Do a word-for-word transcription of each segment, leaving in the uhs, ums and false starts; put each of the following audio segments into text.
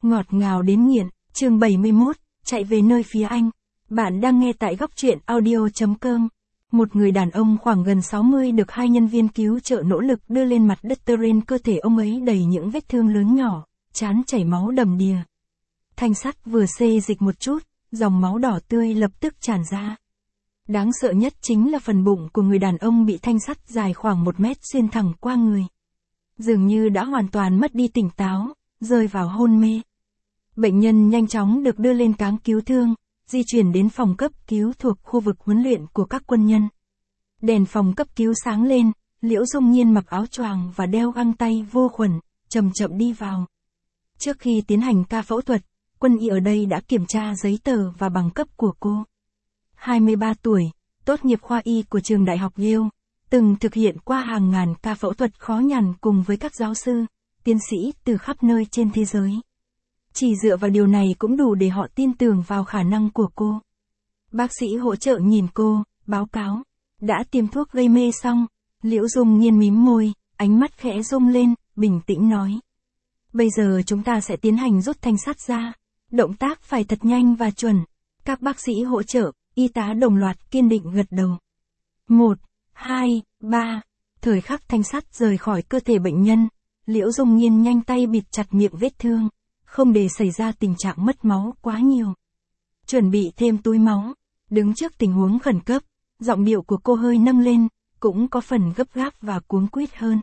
Ngọt ngào đến nghiện, chương bảy mươi mốt, chạy về nơi phía anh. Bạn đang nghe tại góc truyện audio.com. Một người đàn ông khoảng gần sáu mươi được hai nhân viên cứu trợ nỗ lực đưa lên mặt đất terrain, cơ thể ông ấy đầy những vết thương lớn nhỏ, trán chảy máu đầm đìa. Thanh sắt vừa xê dịch một chút, dòng máu đỏ tươi lập tức tràn ra. Đáng sợ nhất chính là phần bụng của người đàn ông bị thanh sắt dài khoảng một mét xuyên thẳng qua người. Dường như đã hoàn toàn mất đi tỉnh táo, rơi vào hôn mê. Bệnh nhân nhanh chóng được đưa lên cáng cứu thương, di chuyển đến phòng cấp cứu thuộc khu vực huấn luyện của các quân nhân. Đèn phòng cấp cứu sáng lên, Liễu Dung Nhiên mặc áo choàng và đeo găng tay vô khuẩn, chậm chậm đi vào. Trước khi tiến hành ca phẫu thuật, quân y ở đây đã kiểm tra giấy tờ và bằng cấp của cô. hai mươi ba tuổi, tốt nghiệp khoa y của trường đại học Yale, từng thực hiện qua hàng ngàn ca phẫu thuật khó nhằn cùng với các giáo sư, tiến sĩ từ khắp nơi trên thế giới. Chỉ dựa vào điều này cũng đủ để họ tin tưởng vào khả năng của cô. Bác sĩ hỗ trợ nhìn cô, báo cáo. Đã tiêm thuốc gây mê xong, Liễu Dung Nhiên mím môi, ánh mắt khẽ rung lên, bình tĩnh nói. Bây giờ chúng ta sẽ tiến hành rút thanh sắt ra. Động tác phải thật nhanh và chuẩn. Các bác sĩ hỗ trợ, y tá đồng loạt kiên định gật đầu. Một, hai, ba. Thời khắc thanh sắt rời khỏi cơ thể bệnh nhân, Liễu Dung Nhiên nhanh tay bịt chặt miệng vết thương, không để xảy ra tình trạng mất máu quá nhiều. Chuẩn bị thêm túi máu. Đứng trước tình huống khẩn cấp, giọng điệu của cô hơi nâng lên, cũng có phần gấp gáp và cuống quýt hơn.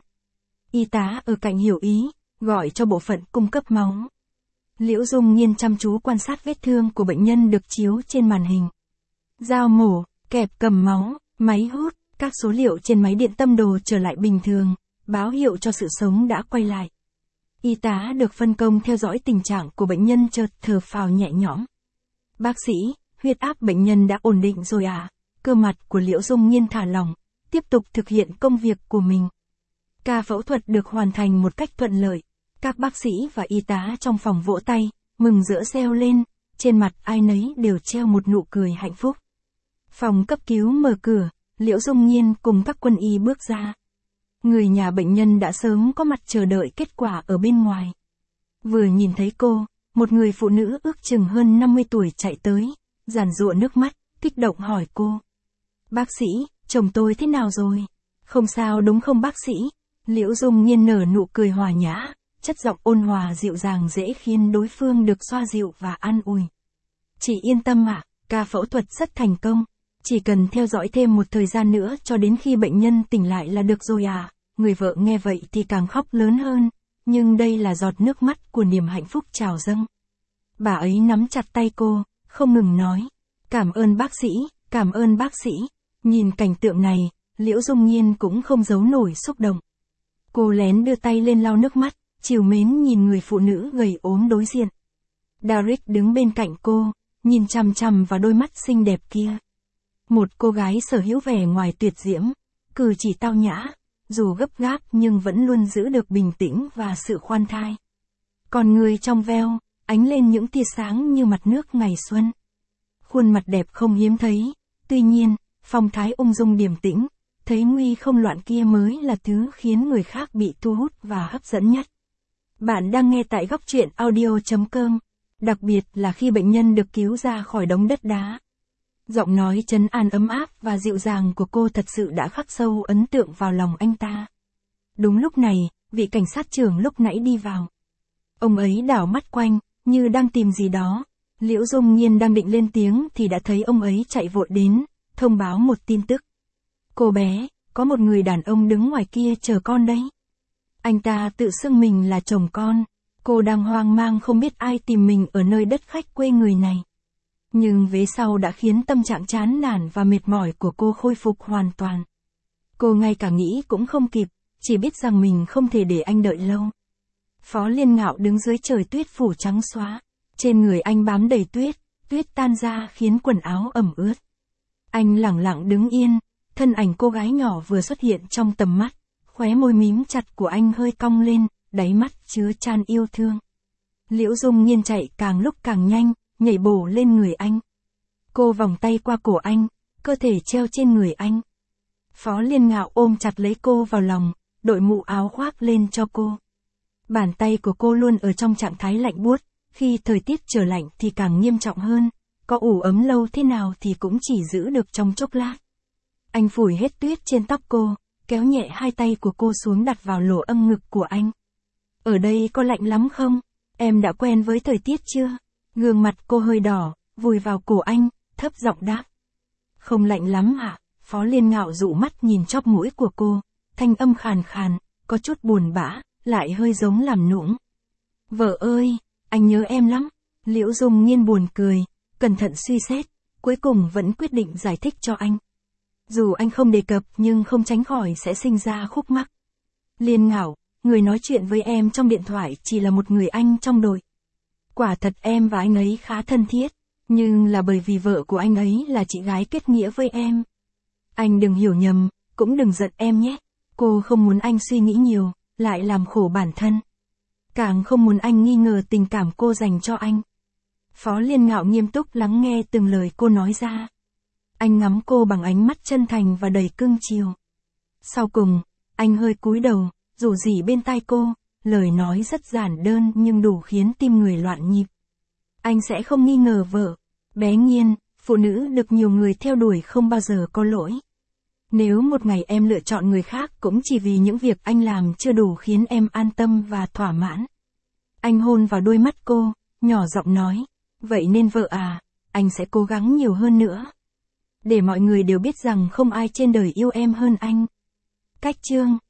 Y tá ở cạnh hiểu ý, gọi cho bộ phận cung cấp máu. Liễu Dung Nhiên chăm chú quan sát vết thương của bệnh nhân được chiếu trên màn hình. Dao mổ, kẹp cầm máu, máy hút, các số liệu trên máy điện tâm đồ trở lại bình thường, báo hiệu cho sự sống đã quay lại. Y tá được phân công theo dõi tình trạng của bệnh nhân, chợt thở phào nhẹ nhõm. Bác sĩ, huyết áp bệnh nhân đã ổn định rồi à? Cơ mặt của Liễu Dung Nhiên thả lỏng, tiếp tục thực hiện công việc của mình. Ca phẫu thuật được hoàn thành một cách thuận lợi. Các bác sĩ và y tá trong phòng vỗ tay, mừng rỡ reo lên, trên mặt ai nấy đều treo một nụ cười hạnh phúc. Phòng cấp cứu mở cửa, Liễu Dung Nhiên cùng các quân y bước ra. Người nhà bệnh nhân đã sớm có mặt chờ đợi kết quả ở bên ngoài. Vừa nhìn thấy cô, một người phụ nữ ước chừng hơn năm mươi tuổi chạy tới, giàn giụa nước mắt, kích động hỏi cô. Bác sĩ, chồng tôi thế nào rồi? Không sao đúng không bác sĩ? Liễu Dung Nhiên nở nụ cười hòa nhã, chất giọng ôn hòa dịu dàng dễ khiến đối phương được xoa dịu và an ủi. Chị yên tâm ạ, à, ca phẫu thuật rất thành công. Chỉ cần theo dõi thêm một thời gian nữa cho đến khi bệnh nhân tỉnh lại là được rồi à. Người vợ nghe vậy thì càng khóc lớn hơn, nhưng đây là giọt nước mắt của niềm hạnh phúc trào dâng. Bà ấy nắm chặt tay cô, không ngừng nói. Cảm ơn bác sĩ, cảm ơn bác sĩ. Nhìn cảnh tượng này, Liễu Dung Nhiên cũng không giấu nổi xúc động. Cô lén đưa tay lên lau nước mắt, trìu mến nhìn người phụ nữ gầy ốm đối diện. Derek đứng bên cạnh cô, nhìn chằm chằm vào đôi mắt xinh đẹp kia. Một cô gái sở hữu vẻ ngoài tuyệt diễm, cử chỉ tao nhã, dù gấp gáp nhưng vẫn luôn giữ được bình tĩnh và sự khoan thai. Còn người trong veo, ánh lên những tia sáng như mặt nước ngày xuân. Khuôn mặt đẹp không hiếm thấy, tuy nhiên, phong thái ung dung điềm tĩnh, thấy nguy không loạn kia mới là thứ khiến người khác bị thu hút và hấp dẫn nhất. Bạn đang nghe tại góc truyện audio.com, đặc biệt là khi bệnh nhân được cứu ra khỏi đống đất đá. Giọng nói trấn an ấm áp và dịu dàng của cô thật sự đã khắc sâu ấn tượng vào lòng anh ta. Đúng lúc này, vị cảnh sát trưởng lúc nãy đi vào. Ông ấy đảo mắt quanh, như đang tìm gì đó. Liễu Dung Nhiên đang định lên tiếng thì đã thấy ông ấy chạy vội đến, thông báo một tin tức. Cô bé, có một người đàn ông đứng ngoài kia chờ con đấy. Anh ta tự xưng mình là chồng con. Cô đang hoang mang không biết ai tìm mình ở nơi đất khách quê người này. Nhưng vế sau đã khiến tâm trạng chán nản và mệt mỏi của cô khôi phục hoàn toàn. Cô ngay cả nghĩ cũng không kịp, chỉ biết rằng mình không thể để anh đợi lâu. Phó Liên Ngạo đứng dưới trời tuyết phủ trắng xóa. Trên người anh bám đầy tuyết, tuyết tan ra khiến quần áo ẩm ướt. Anh lẳng lặng đứng yên, thân ảnh cô gái nhỏ vừa xuất hiện trong tầm mắt, khóe môi mím chặt của anh hơi cong lên, đáy mắt chứa chan yêu thương. Liễu Dung Nhiên chạy càng lúc càng nhanh, nhảy bổ lên người anh. Cô vòng tay qua cổ anh, cơ thể treo trên người anh. Phó Liên Ngạo ôm chặt lấy cô vào lòng, đội mũ áo khoác lên cho cô. Bàn tay của cô luôn ở trong trạng thái lạnh buốt, Khi thời tiết trở lạnh thì càng nghiêm trọng hơn, có ủ ấm lâu thế nào thì cũng chỉ giữ được trong chốc lát. Anh phủi hết tuyết trên tóc cô, kéo nhẹ hai tay của cô xuống đặt vào lỗ âm ngực của anh. Ở đây có lạnh lắm không? Em đã quen với thời tiết chưa? Gương mặt cô hơi đỏ, vùi vào cổ anh, thấp giọng đáp. Không lạnh lắm ạ. Phó Liên Ngạo dụ mắt nhìn chóp mũi của cô, thanh âm khàn khàn, có chút buồn bã, lại hơi giống làm nũng. Vợ ơi, anh nhớ em lắm. Liễu Dung Nghiên buồn cười, cẩn thận suy xét, cuối cùng vẫn quyết định giải thích cho anh. Dù anh không đề cập nhưng không tránh khỏi sẽ sinh ra khúc mắc. Liên Ngạo, người nói chuyện với em trong điện thoại chỉ là một người anh trong đội. Quả thật em và anh ấy khá thân thiết, nhưng là bởi vì vợ của anh ấy là chị gái kết nghĩa với em. Anh đừng hiểu nhầm, cũng đừng giận em nhé. Cô không muốn anh suy nghĩ nhiều, lại làm khổ bản thân. Càng không muốn anh nghi ngờ tình cảm cô dành cho anh. Phó Liên Ngạo nghiêm túc lắng nghe từng lời cô nói ra. Anh ngắm cô bằng ánh mắt chân thành và đầy cưng chiều. Sau cùng, anh hơi cúi đầu, rủ rỉ bên tai cô, lời nói rất giản đơn nhưng đủ khiến tim người loạn nhịp. Anh sẽ không nghi ngờ vợ. Bé Nghiên, phụ nữ được nhiều người theo đuổi không bao giờ có lỗi. Nếu một ngày em lựa chọn người khác cũng chỉ vì những việc anh làm chưa đủ khiến em an tâm và thỏa mãn. Anh hôn vào đôi mắt cô, nhỏ giọng nói, vậy nên vợ à, anh sẽ cố gắng nhiều hơn nữa. Để mọi người đều biết rằng không ai trên đời yêu em hơn anh. Cách chương